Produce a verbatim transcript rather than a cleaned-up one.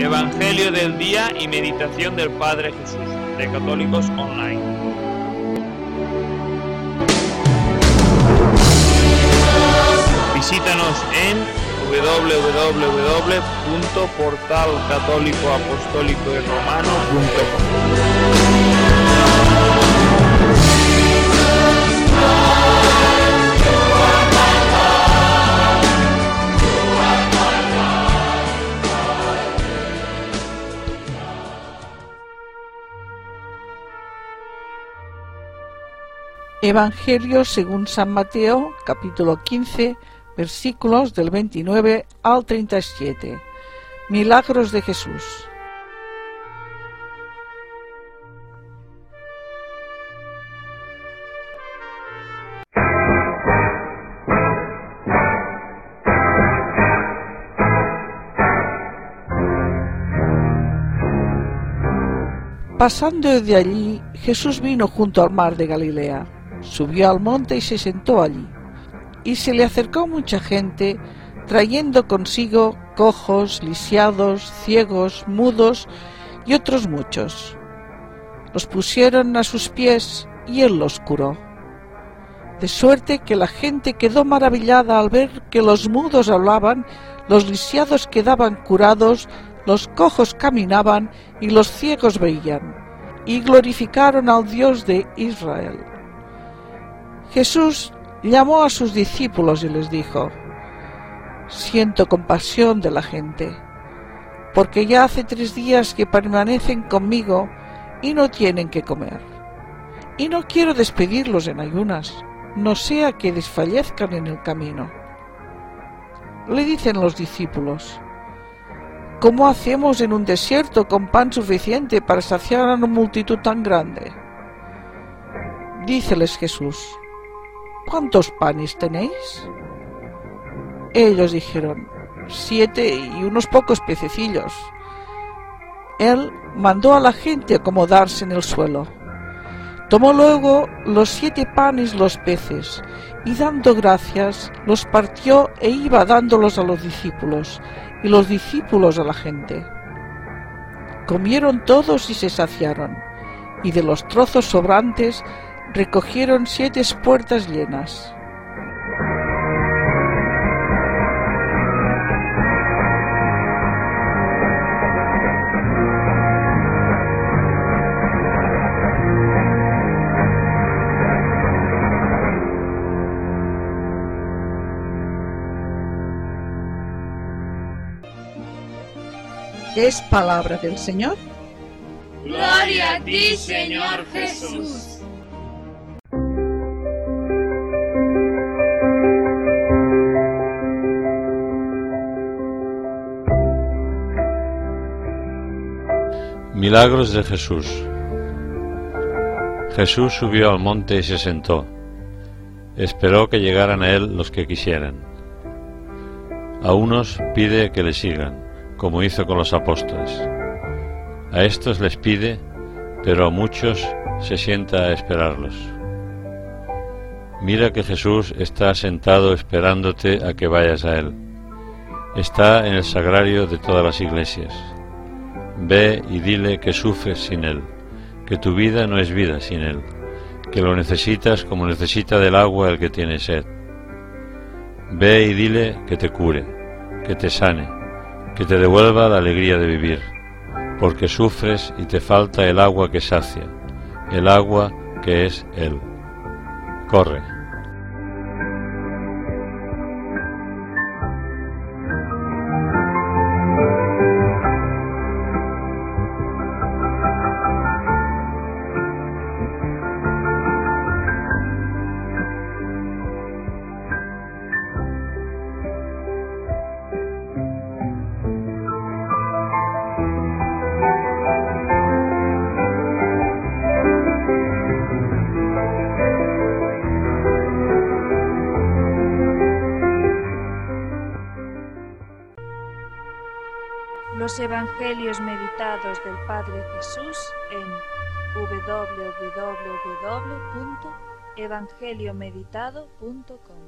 Evangelio del día y meditación del Padre Jesús, de Católicos Online. Visítanos en doble u doble u doble u punto portal católico apostólico y romano punto com. Evangelio según San Mateo, capítulo quince, versículos del veintinueve al treinta y siete. Milagros de Jesús. Pasando de allí, Jesús vino junto al mar de Galilea. Subió al monte y se sentó allí. Y se le acercó mucha gente, trayendo consigo cojos, lisiados, ciegos, mudos y otros muchos. Los pusieron a sus pies y él los curó. De suerte que la gente quedó maravillada al ver que los mudos hablaban, los lisiados quedaban curados, los cojos caminaban y los ciegos veían, y glorificaron al Dios de Israel. Jesús llamó a sus discípulos y les dijo: siento compasión de la gente, porque ya hace tres días que permanecen conmigo y no tienen que comer. Y no quiero despedirlos en ayunas, no sea que desfallezcan en el camino. Le dicen los discípulos: ¿cómo hacemos en un desierto con pan suficiente para saciar a una multitud tan grande? Díceles Jesús: ¿cuántos panes tenéis? Ellos dijeron: siete y unos pocos pececillos. Él mandó a la gente acomodarse en el suelo. Tomó luego los siete panes y los peces, y dando gracias, los partió e iba dándolos a los discípulos, y los discípulos a la gente. Comieron todos y se saciaron, y de los trozos sobrantes recogieron siete espuertas llenas. Es palabra del Señor. Gloria a ti, Señor Jesús. Milagros de Jesús. Jesús subió al monte y se sentó. Esperó que llegaran a él los que quisieran. A unos pide que le sigan, como hizo con los apóstoles. A estos les pide, pero a muchos se sienta a esperarlos. Mira que Jesús está sentado esperándote a que vayas a él. Está en el sagrario de todas las iglesias. Ve y dile que sufres sin él, que tu vida no es vida sin él, que lo necesitas como necesita del agua el que tiene sed. Ve y dile que te cure, que te sane, que te devuelva la alegría de vivir, porque sufres y te falta el agua que sacia, el agua que es él. Corre. Los Evangelios meditados del Padre Jesús en doble u doble u doble u punto evangelio meditado punto com.